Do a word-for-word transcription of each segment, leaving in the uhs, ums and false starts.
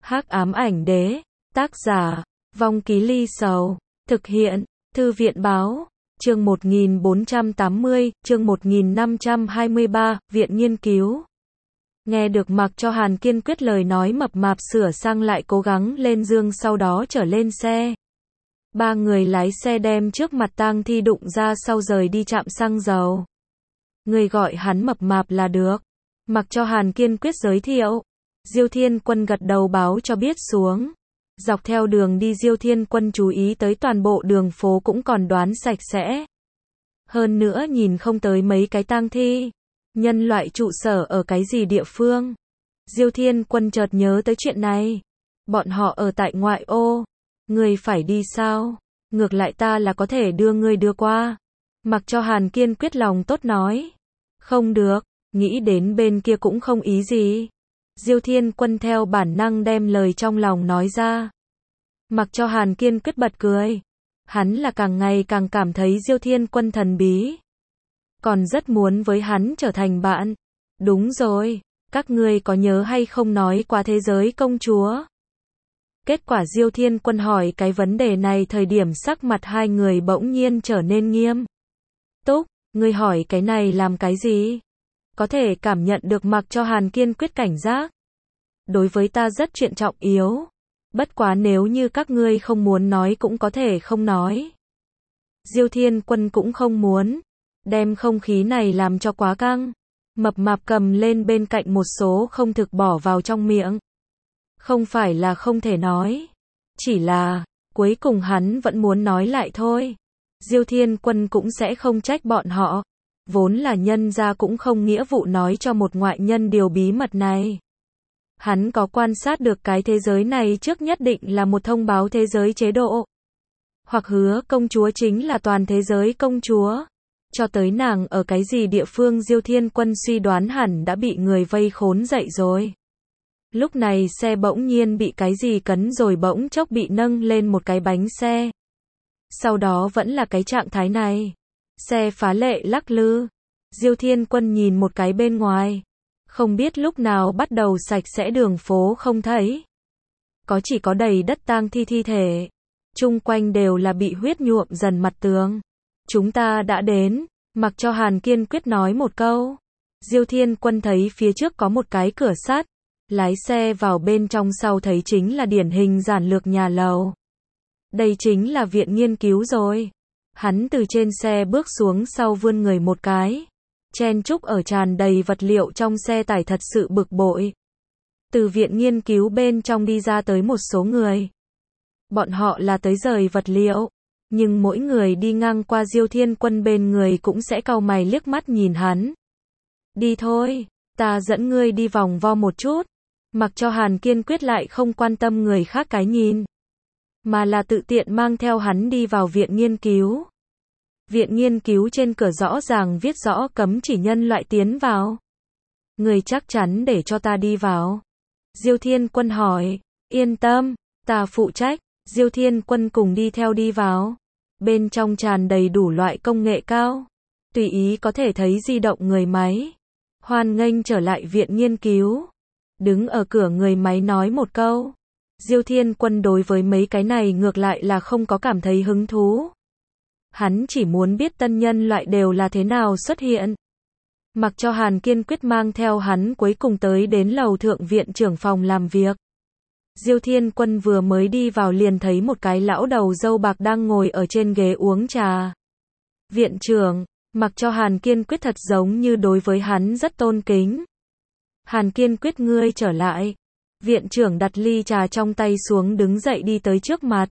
Hắc ám ảnh đế, tác giả, Vong Ký Ly Sầu, thực hiện, Thư viện báo, chương một nghìn bốn trăm tám mươi, chương một nghìn năm trăm hai mươi ba, Viện Nghiên cứu. Nghe được Mặc Cho Hàn kiên quyết lời nói, mập mạp sửa sang lại cố gắng lên giường, sau đó trở lên xe. Ba người lái xe đem trước mặt tang thi đụng ra sau rời đi trạm xăng dầu. Người gọi hắn mập mạp là được. Mặc Cho Hàn kiên quyết giới thiệu. Diêu Thiên Quân gật đầu báo cho biết xuống. Dọc theo đường đi Diêu Thiên Quân chú ý tới toàn bộ đường phố cũng còn đoán sạch sẽ. Hơn nữa nhìn không tới mấy cái tang thi. Nhân loại trụ sở ở cái gì địa phương? Diêu Thiên Quân chợt nhớ tới chuyện này. Bọn họ ở tại ngoại ô. Người phải đi sao? Ngược lại ta là có thể đưa người đưa qua. Mặc Cho Hàn kiên quyết lòng tốt nói. Không được, nghĩ đến bên kia cũng không ý gì. Diêu Thiên Quân theo bản năng đem lời trong lòng nói ra. Mặc Cho Hàn kiên quyết bật cười. Hắn là càng ngày càng cảm thấy Diêu Thiên Quân thần bí. Còn rất muốn với hắn trở thành bạn. Đúng rồi, các ngươi có nhớ hay không nói qua thế giới công chúa? Kết quả Diêu Thiên Quân hỏi cái vấn đề này thời điểm sắc mặt hai người bỗng nhiên trở nên nghiêm túc. Ngươi hỏi cái này làm cái gì? Có thể cảm nhận được Mặc Cho Hàn kiên quyết cảnh giác. Đối với ta rất chuyện trọng yếu. Bất quá nếu như các ngươi không muốn nói cũng có thể không nói. Diêu Thiên Quân cũng không muốn đem không khí này làm cho quá căng. Mập mạp cầm lên bên cạnh một số không thực bỏ vào trong miệng. Không phải là không thể nói. Chỉ là, cuối cùng hắn vẫn muốn nói lại thôi. Diêu Thiên Quân cũng sẽ không trách bọn họ. Vốn là nhân gia cũng không nghĩa vụ nói cho một ngoại nhân điều bí mật này. Hắn có quan sát được cái thế giới này trước nhất định là một thông báo thế giới chế độ. Hoặc hứa công chúa chính là toàn thế giới công chúa. Cho tới nàng ở cái gì địa phương Diêu Thiên Quân suy đoán hẳn đã bị người vây khốn dậy rồi. Lúc này xe bỗng nhiên bị cái gì cấn rồi bỗng chốc bị nâng lên một cái bánh xe. Sau đó vẫn là cái trạng thái này. Xe phá lệ lắc lư. Diêu Thiên Quân nhìn một cái bên ngoài. Không biết lúc nào bắt đầu sạch sẽ đường phố không thấy. Có chỉ có đầy đất tang thi thi thể. Chung quanh đều là bị huyết nhuộm dần mặt tường. Chúng ta đã đến. Mặc Cho Hàn kiên quyết nói một câu. Diêu Thiên Quân thấy phía trước có một cái cửa sắt. Lái xe vào bên trong sau thấy chính là điển hình giản lược nhà lầu. Đây chính là viện nghiên cứu rồi. Hắn từ trên xe bước xuống sau vươn người một cái. Chen chúc ở tràn đầy vật liệu trong xe tải thật sự bực bội. Từ viện nghiên cứu bên trong đi ra tới một số người. Bọn họ là tới rời vật liệu. Nhưng mỗi người đi ngang qua Diêu Thiên Quân bên người cũng sẽ cau mày liếc mắt nhìn hắn. Đi thôi, ta dẫn ngươi đi vòng vo một chút. Mặc Cho Hàn kiên quyết lại không quan tâm người khác cái nhìn. Mà là tự tiện mang theo hắn đi vào viện nghiên cứu. Viện nghiên cứu trên cửa rõ ràng viết rõ cấm chỉ nhân loại tiến vào. Người chắc chắn để cho ta đi vào? Diêu Thiên Quân hỏi. Yên tâm, ta phụ trách. Diêu Thiên Quân cùng đi theo đi vào. Bên trong tràn đầy đủ loại công nghệ cao. Tùy ý có thể thấy di động người máy. Hoan nghênh trở lại viện nghiên cứu. Đứng ở cửa người máy nói một câu. Diêu Thiên Quân đối với mấy cái này ngược lại là không có cảm thấy hứng thú. Hắn chỉ muốn biết tân nhân loại đều là thế nào xuất hiện. Mặc Cho Hàn kiên quyết mang theo hắn cuối cùng tới đến lầu thượng viện trưởng phòng làm việc. Diêu Thiên Quân vừa mới đi vào liền thấy một cái lão đầu râu bạc đang ngồi ở trên ghế uống trà. Viện trưởng, Mặc Cho Hàn kiên quyết thật giống như đối với hắn rất tôn kính. Hàn kiên quyết ngươi trở lại. Viện trưởng đặt ly trà trong tay xuống đứng dậy đi tới trước mặt.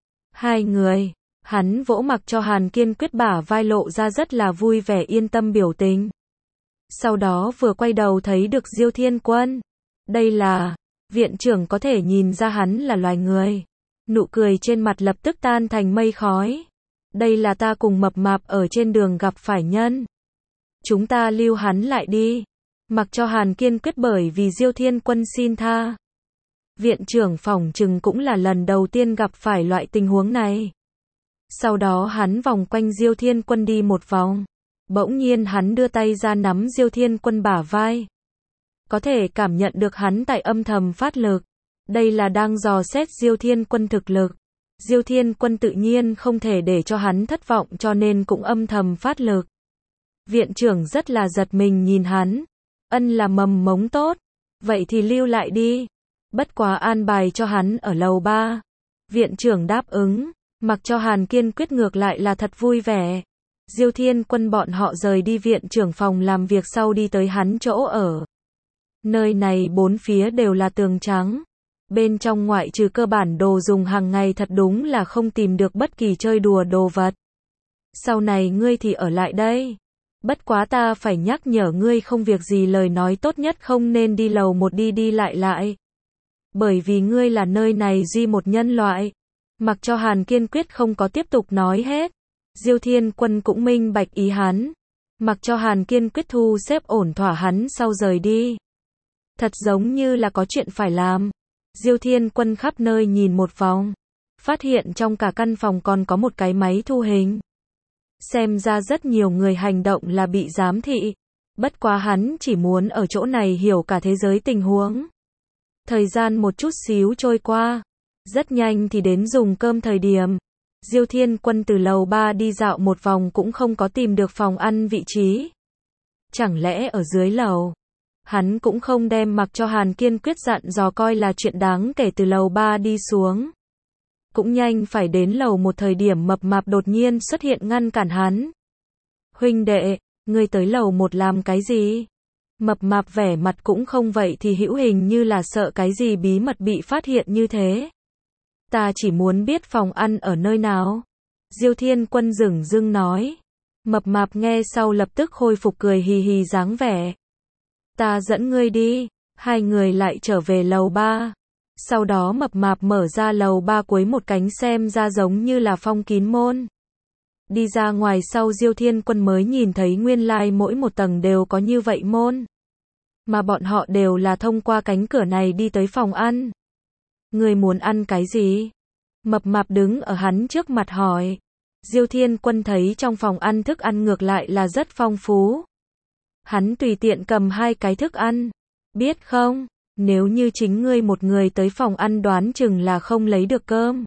Hai người, hắn vỗ Mặc Cho Hàn kiên quyết bả vai lộ ra rất là vui vẻ yên tâm biểu tình. Sau đó vừa quay đầu thấy được Diêu Thiên Quân. Đây là, viện trưởng có thể nhìn ra hắn là loài người. Nụ cười trên mặt lập tức tan thành mây khói. Đây là ta cùng mập mạp ở trên đường gặp phải nhân. Chúng ta lưu hắn lại đi. Mặc Cho Hàn kiên quyết bởi vì Diêu Thiên Quân xin tha. Viện trưởng phỏng chừng cũng là lần đầu tiên gặp phải loại tình huống này. Sau đó hắn vòng quanh Diêu Thiên Quân đi một vòng. Bỗng nhiên hắn đưa tay ra nắm Diêu Thiên Quân bả vai. Có thể cảm nhận được hắn tại âm thầm phát lực. Đây là đang dò xét Diêu Thiên Quân thực lực. Diêu Thiên Quân tự nhiên không thể để cho hắn thất vọng cho nên cũng âm thầm phát lực. Viện trưởng rất là giật mình nhìn hắn. Ân là mầm mống tốt. Vậy thì lưu lại đi. Bất quá an bài cho hắn ở lầu ba. Viện trưởng đáp ứng. Mặc cho Hàn Kiên Quyết ngược lại là thật vui vẻ. Diêu Thiên Quân bọn họ rời đi viện trưởng phòng làm việc sau đi tới hắn chỗ ở. Nơi này bốn phía đều là tường trắng. Bên trong ngoại trừ cơ bản đồ dùng hàng ngày thật đúng là không tìm được bất kỳ chơi đùa đồ vật. Sau này ngươi thì ở lại đây. Bất quá ta phải nhắc nhở ngươi không việc gì lời nói tốt nhất không nên đi lầu một đi đi lại lại. Bởi vì ngươi là nơi này duy một nhân loại. Mặc cho Hàn Kiên Quyết không có tiếp tục nói hết. Diêu Thiên Quân cũng minh bạch ý hắn. Mặc cho Hàn Kiên Quyết thu xếp ổn thỏa hắn sau rời đi. Thật giống như là có chuyện phải làm. Diêu Thiên Quân khắp nơi nhìn một vòng. Phát hiện trong cả căn phòng còn có một cái máy thu hình. Xem ra rất nhiều người hành động là bị giám thị. Bất quá hắn chỉ muốn ở chỗ này hiểu cả thế giới tình huống. Thời gian một chút xíu trôi qua. Rất nhanh thì đến dùng cơm thời điểm. Diêu Thiên Quân từ lầu ba đi dạo một vòng cũng không có tìm được phòng ăn vị trí. Chẳng lẽ ở dưới lầu? Hắn cũng không đem mặc cho Hàn Kiên Quyết dặn dò coi là chuyện đáng kể từ lầu ba đi xuống. Cũng nhanh phải đến lầu một thời điểm mập mạp đột nhiên xuất hiện ngăn cản hắn. Huynh đệ, ngươi tới lầu một làm cái gì? Mập mạp vẻ mặt cũng không vậy thì hữu hình như là sợ cái gì bí mật bị phát hiện như thế. Ta chỉ muốn biết phòng ăn ở nơi nào. Diêu Thiên Quân dửng dưng nói. Mập mạp nghe sau lập tức khôi phục cười hì hì dáng vẻ. Ta dẫn ngươi đi. Hai người lại trở về lầu ba. Sau đó mập mạp mở ra lầu ba cuối một cánh xem ra giống như là phong kín môn. Đi ra ngoài sau Diêu Thiên Quân mới nhìn thấy nguyên lai mỗi một tầng đều có như vậy môn. Mà bọn họ đều là thông qua cánh cửa này đi tới phòng ăn. Người muốn ăn cái gì? Mập mạp đứng ở hắn trước mặt hỏi. Diêu Thiên Quân thấy trong phòng ăn thức ăn ngược lại là rất phong phú. Hắn tùy tiện cầm hai cái thức ăn. Biết không, nếu như chính ngươi một người tới phòng ăn đoán chừng là không lấy được cơm.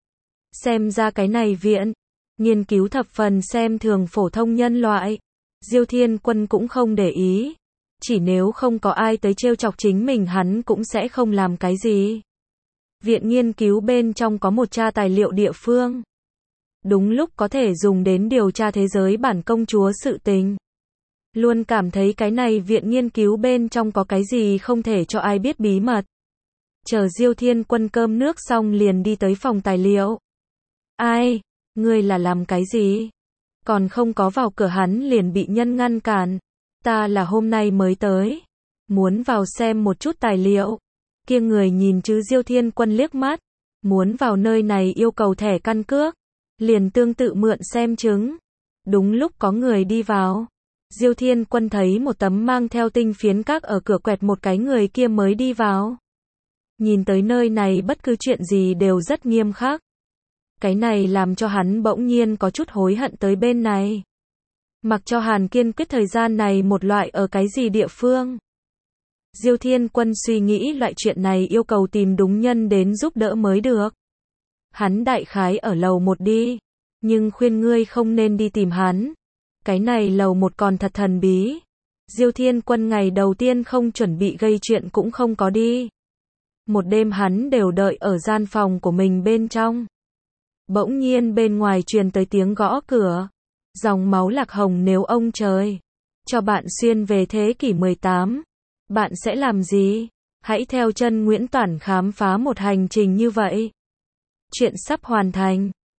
Xem ra cái này viện, nghiên cứu thập phần xem thường phổ thông nhân loại. Diêu Thiên Quân cũng không để ý. Chỉ nếu không có ai tới trêu chọc chính mình hắn cũng sẽ không làm cái gì. Viện nghiên cứu bên trong có một tra tài liệu địa phương. Đúng lúc có thể dùng đến điều tra thế giới bản công chúa sự tình. Luôn cảm thấy cái này viện nghiên cứu bên trong có cái gì không thể cho ai biết bí mật. Chờ Diêu Thiên Quân cơm nước xong liền đi tới phòng tài liệu. Ai? Ngươi là làm cái gì? Còn không có vào cửa hắn liền bị nhân ngăn cản. Ta là hôm nay mới tới. Muốn vào xem một chút tài liệu. Kia người nhìn chứ Diêu Thiên Quân liếc mắt. Muốn vào nơi này yêu cầu thẻ căn cước. Liền tương tự mượn xem chứng. Đúng lúc có người đi vào. Diêu Thiên Quân thấy một tấm mang theo tinh phiến các ở cửa quẹt một cái người kia mới đi vào. Nhìn tới nơi này bất cứ chuyện gì đều rất nghiêm khắc. Cái này làm cho hắn bỗng nhiên có chút hối hận tới bên này. Mặc cho Hàn Kiên Quyết thời gian này một loại ở cái gì địa phương. Diêu Thiên Quân suy nghĩ loại chuyện này yêu cầu tìm đúng nhân đến giúp đỡ mới được. Hắn đại khái ở lầu một đi. Nhưng khuyên ngươi không nên đi tìm hắn. Cái này lầu một còn thật thần bí. Diêu Thiên Quân ngày đầu tiên không chuẩn bị gây chuyện cũng không có đi. Một đêm hắn đều đợi ở gian phòng của mình bên trong. Bỗng nhiên bên ngoài truyền tới tiếng gõ cửa. Dòng máu lạc hồng nếu ông trời cho bạn xuyên về thế kỷ mười tám, bạn sẽ làm gì? Hãy theo chân Nguyễn Toản khám phá một hành trình như vậy. Chuyện sắp hoàn thành.